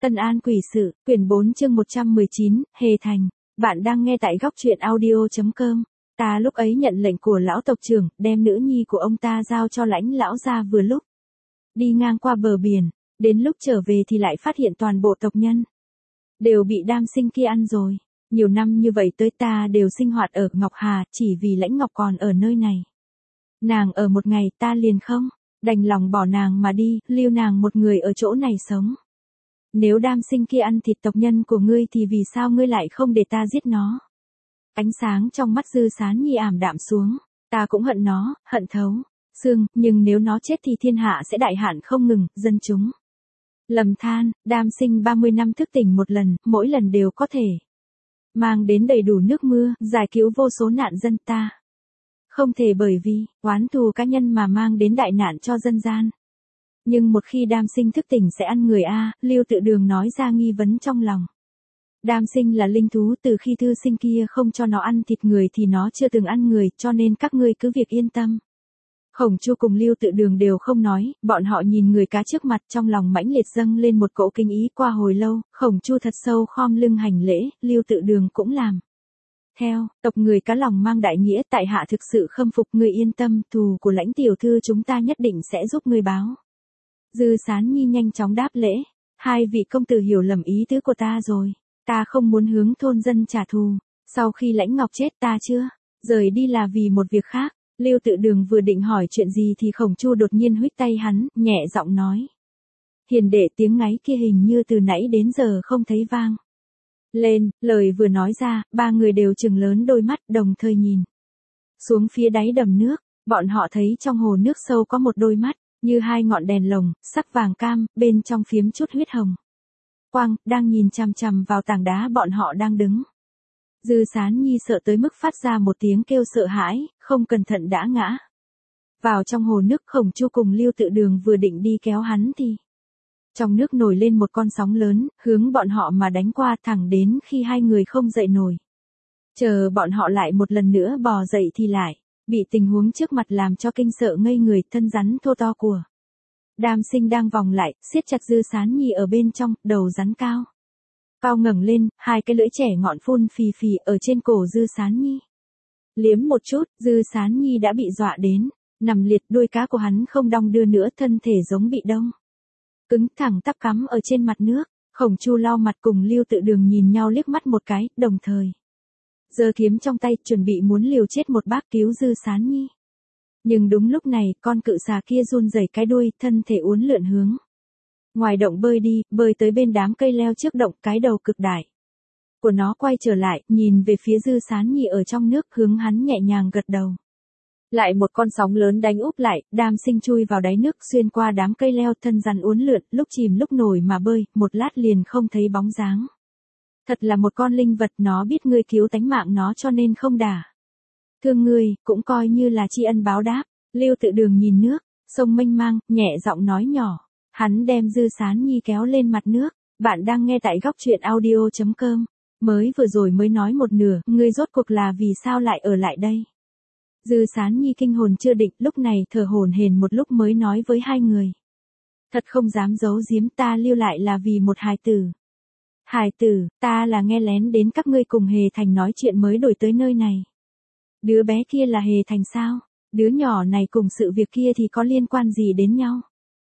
Tân An Quỷ Sự, quyển 4 chương 119, Hề Thành. Bạn đang nghe tại góc truyện audio.com. Ta lúc ấy nhận lệnh của lão tộc trưởng, đem nữ nhi của ông ta giao cho Lãnh lão gia vừa lúc. Đi ngang qua bờ biển, đến lúc trở về thì lại phát hiện toàn bộ tộc nhân đều bị Đam Sinh kia ăn rồi. Nhiều năm như vậy tới ta đều sinh hoạt ở Ngọc Hà, chỉ vì Lãnh Ngọc còn ở nơi này. Nàng ở một ngày ta liền không đành lòng bỏ nàng mà đi, lưu nàng một người ở chỗ này sống. Nếu Đam Sinh kia ăn thịt tộc nhân của ngươi thì vì sao ngươi lại không để ta giết nó? Ánh sáng trong mắt Dư Sán Nhi ảm đạm xuống, ta cũng hận nó, hận thấu xương, nhưng nếu nó chết thì thiên hạ sẽ đại hạn không ngừng, dân chúng lầm than. Đam Sinh 30 năm thức tỉnh một lần, mỗi lần đều có thể mang đến đầy đủ nước mưa, giải cứu vô số nạn dân. Ta không thể bởi vì oán thù cá nhân mà mang đến đại nạn cho dân gian. Nhưng một khi Đam Sinh thức tỉnh sẽ ăn người a, Lưu Tự Đường nói ra nghi vấn trong lòng. Đam Sinh là linh thú, từ khi thư sinh kia không cho nó ăn thịt người thì nó chưa từng ăn người, cho nên các ngươi cứ việc yên tâm. Khổng Chu cùng Lưu Tự Đường đều không nói, bọn họ nhìn người cá trước mặt trong lòng mãnh liệt dâng lên một cỗ kinh ý. Qua hồi lâu, Khổng Chu thật sâu khom lưng hành lễ, Lưu Tự Đường cũng làm theo. Tộc người cá lòng mang đại nghĩa, tại hạ thực sự khâm phục, ngươi yên tâm, thù của Lãnh tiểu thư chúng ta nhất định sẽ giúp ngươi báo. Dư Sán Nhi nhanh chóng đáp lễ, hai vị công tử hiểu lầm ý tứ của ta rồi, ta không muốn hướng thôn dân trả thù. Sau khi Lãnh Ngọc chết ta chưa rời đi là vì một việc khác. Lưu Tự Đường vừa định hỏi chuyện gì thì Khổng Chu đột nhiên huých tay hắn, nhẹ giọng nói. Hiền đệ, tiếng ngáy kia hình như từ nãy đến giờ không thấy vang lên. Lời vừa nói ra, ba người đều trừng lớn đôi mắt, đồng thời nhìn xuống phía đáy đầm nước. Bọn họ thấy trong hồ nước sâu có một đôi mắt như hai ngọn đèn lồng, sắc vàng cam, bên trong phiếm chút huyết hồng quang, đang nhìn chằm chằm vào tảng đá bọn họ đang đứng. Dư Sán Nhi sợ tới mức phát ra một tiếng kêu sợ hãi, không cẩn thận đã ngã vào trong hồ nước. Khổng Chu cùng Lưu Tự Đường vừa định đi kéo hắn thì trong nước nổi lên một con sóng lớn, hướng bọn họ mà đánh qua, thẳng đến khi hai người không dậy nổi. Chờ bọn họ lại một lần nữa bò dậy thì lại bị tình huống trước mặt làm cho kinh sợ ngây người. Thân rắn thô to của Đam Sinh đang vòng lại, siết chặt Dư Sán Nhi ở bên trong, đầu rắn cao ngẩng lên, hai cái lưỡi trẻ ngọn phun phì phì ở trên cổ Dư Sán Nhi. Liếm một chút, Dư Sán Nhi đã bị dọa đến nằm liệt, đuôi cá của hắn không đong đưa nữa, thân thể giống bị đông cứng thẳng tắp cắm ở trên mặt nước. Khổng Chu lau mặt cùng Lưu Tự Đường nhìn nhau liếc mắt một cái, đồng thời giơ kiếm trong tay, chuẩn bị muốn liều chết một bác cứu Dư Sán Nhi. Nhưng đúng lúc này, con cự xà kia run rẩy cái đuôi, thân thể uốn lượn hướng ngoài động bơi đi, bơi tới bên đám cây leo trước động. Cái đầu cực đại của nó quay trở lại, nhìn về phía Dư Sán Nhi ở trong nước, hướng hắn nhẹ nhàng gật đầu. Lại một con sóng lớn đánh úp lại, Đam Sinh chui vào đáy nước, xuyên qua đám cây leo, thân rắn uốn lượn, lúc chìm lúc nổi mà bơi, một lát liền không thấy bóng dáng. Thật là một con linh vật, nó biết ngươi cứu tánh mạng nó cho nên không đả thương ngươi, cũng coi như là tri ân báo đáp. Lưu Tự Đường nhìn nước sông mênh mang, nhẹ giọng nói nhỏ. Hắn đem Dư Sán Nhi kéo lên mặt nước. Bạn đang nghe tại góc truyện audio.com. Mới vừa rồi mới nói một nửa, ngươi rốt cuộc là vì sao lại ở lại đây? Dư Sán Nhi kinh hồn chưa định, lúc này thở hổn hển một lúc mới nói với hai người. Thật không dám giấu giếm, ta lưu lại là vì một hài tử. Hài tử, ta là nghe lén đến các ngươi cùng Hề Thành nói chuyện mới đổi tới nơi này. Đứa bé kia là Hề Thành sao? Đứa nhỏ này cùng sự việc kia thì có liên quan gì đến nhau?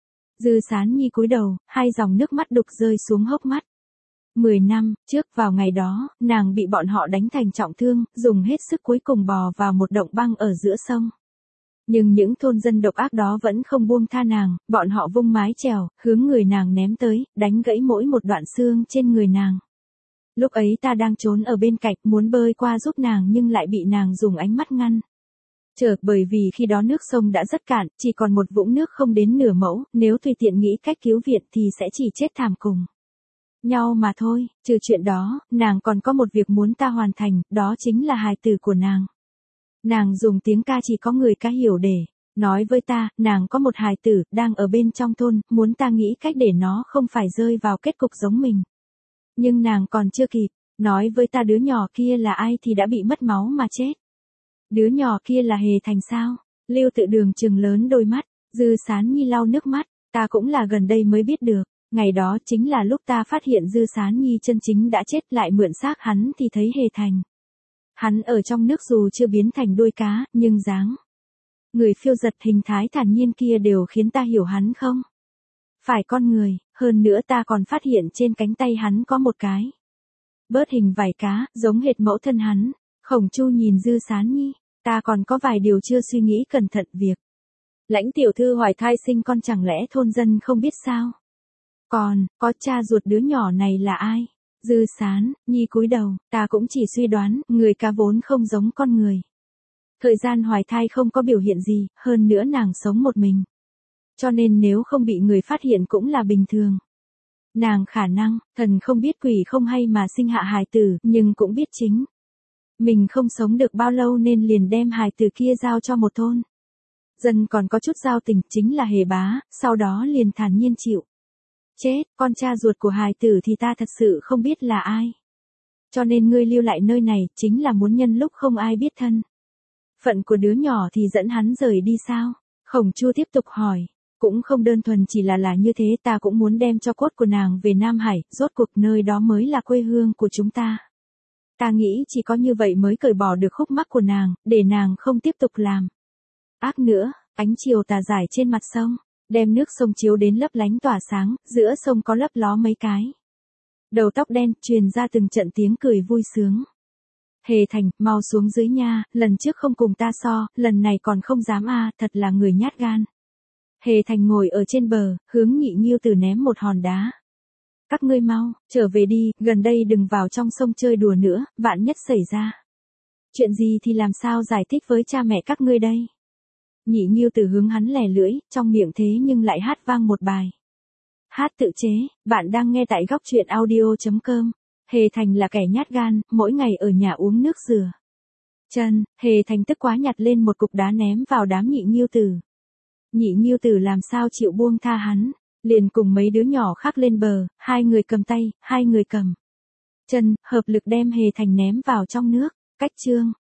Dư Sán Nhi cúi đầu, hai dòng nước mắt đục rơi xuống hốc mắt. 10 năm trước, vào ngày đó, nàng bị bọn họ đánh thành trọng thương, dùng hết sức cuối cùng bò vào một động băng ở giữa sông. Nhưng những thôn dân độc ác đó vẫn không buông tha nàng, bọn họ vung mái chèo, hướng người nàng ném tới, đánh gãy mỗi một đoạn xương trên người nàng. Lúc ấy ta đang trốn ở bên cạnh, muốn bơi qua giúp nàng nhưng lại bị nàng dùng ánh mắt ngăn trở, bởi vì khi đó nước sông đã rất cạn, chỉ còn một vũng nước không đến nửa mẫu, nếu tùy tiện nghĩ cách cứu viện thì sẽ chỉ chết thảm cùng nhau mà thôi. Trừ chuyện đó, nàng còn có một việc muốn ta hoàn thành, đó chính là hài tử của nàng. Nàng dùng tiếng ca chỉ có người cá hiểu để nói với ta, nàng có một hài tử, đang ở bên trong thôn, muốn ta nghĩ cách để nó không phải rơi vào kết cục giống mình. Nhưng nàng còn chưa kịp nói với ta đứa nhỏ kia là ai thì đã bị mất máu mà chết. Đứa nhỏ kia là Hề Thành sao? Lưu Tự Đường trừng lớn đôi mắt. Dư Sán Nhi lau nước mắt. Ta cũng là gần đây mới biết được. Ngày đó chính là lúc ta phát hiện Dư Sán Nhi chân chính đã chết, lại mượn xác hắn thì thấy Hề Thành. Hắn ở trong nước dù chưa biến thành đuôi cá, nhưng dáng người phiêu giật hình thái thản nhiên kia đều khiến ta hiểu hắn không phải con người, hơn nữa ta còn phát hiện trên cánh tay hắn có một cái bớt hình vảy cá, giống hệt mẫu thân hắn. Khổng Chu nhìn Dư Sán Nhi, ta còn có vài điều chưa suy nghĩ cẩn thận, việc Lãnh tiểu thư hoài thai sinh con chẳng lẽ thôn dân không biết sao? Còn, có cha ruột đứa nhỏ này là ai? Dư Sán Nhi cúi đầu, ta cũng chỉ suy đoán, người cá vốn không giống con người. Thời gian hoài thai không có biểu hiện gì, hơn nữa nàng sống một mình. Cho nên nếu không bị người phát hiện cũng là bình thường. Nàng khả năng, thần không biết quỷ không hay mà sinh hạ hài tử, nhưng cũng biết chính mình không sống được bao lâu nên liền đem hài tử kia giao cho một thôn dân còn có chút giao tình, chính là Hề Bá, sau đó liền thản nhiên chịu chết. Con cha ruột của hài tử thì ta thật sự không biết là ai. Cho nên ngươi lưu lại nơi này, chính là muốn nhân lúc không ai biết thân phận của đứa nhỏ thì dẫn hắn rời đi sao? Khổng Chu tiếp tục hỏi. Cũng không đơn thuần chỉ là như thế, ta cũng muốn đem cho cốt của nàng về Nam Hải, rốt cuộc nơi đó mới là quê hương của chúng ta. Ta nghĩ chỉ có như vậy mới cởi bỏ được khúc mắc của nàng, để nàng không tiếp tục làm ác nữa. Ánh chiều tà rải trên mặt sông, đem nước sông chiếu đến lấp lánh tỏa sáng, giữa sông có lấp ló mấy cái đầu tóc đen, truyền ra từng trận tiếng cười vui sướng. Hề Thành, mau xuống dưới nha, lần trước không cùng ta so, lần này còn không dám thật là người nhát gan. Hề Thành ngồi ở trên bờ, hướng Nhị Nghiêu Tử ném một hòn đá. Các ngươi mau, trở về đi, gần đây đừng vào trong sông chơi đùa nữa, vạn nhất xảy ra chuyện gì thì làm sao giải thích với cha mẹ các ngươi đây? Nhị Nghiêu Tử hướng hắn lè lưỡi, trong miệng thế nhưng lại hát vang một bài hát tự chế. Bạn đang nghe tại góc truyện audio.com. Hề Thành là kẻ nhát gan, mỗi ngày ở nhà uống nước rửa chân. Hề Thành tức quá nhặt lên một cục đá ném vào đám Nhị Nghiêu Tử. Nhị Nghiêu Tử làm sao chịu buông tha hắn, liền cùng mấy đứa nhỏ khác lên bờ, hai người cầm tay, hai người cầm chân, hợp lực đem Hề Thành ném vào trong nước. Cách chương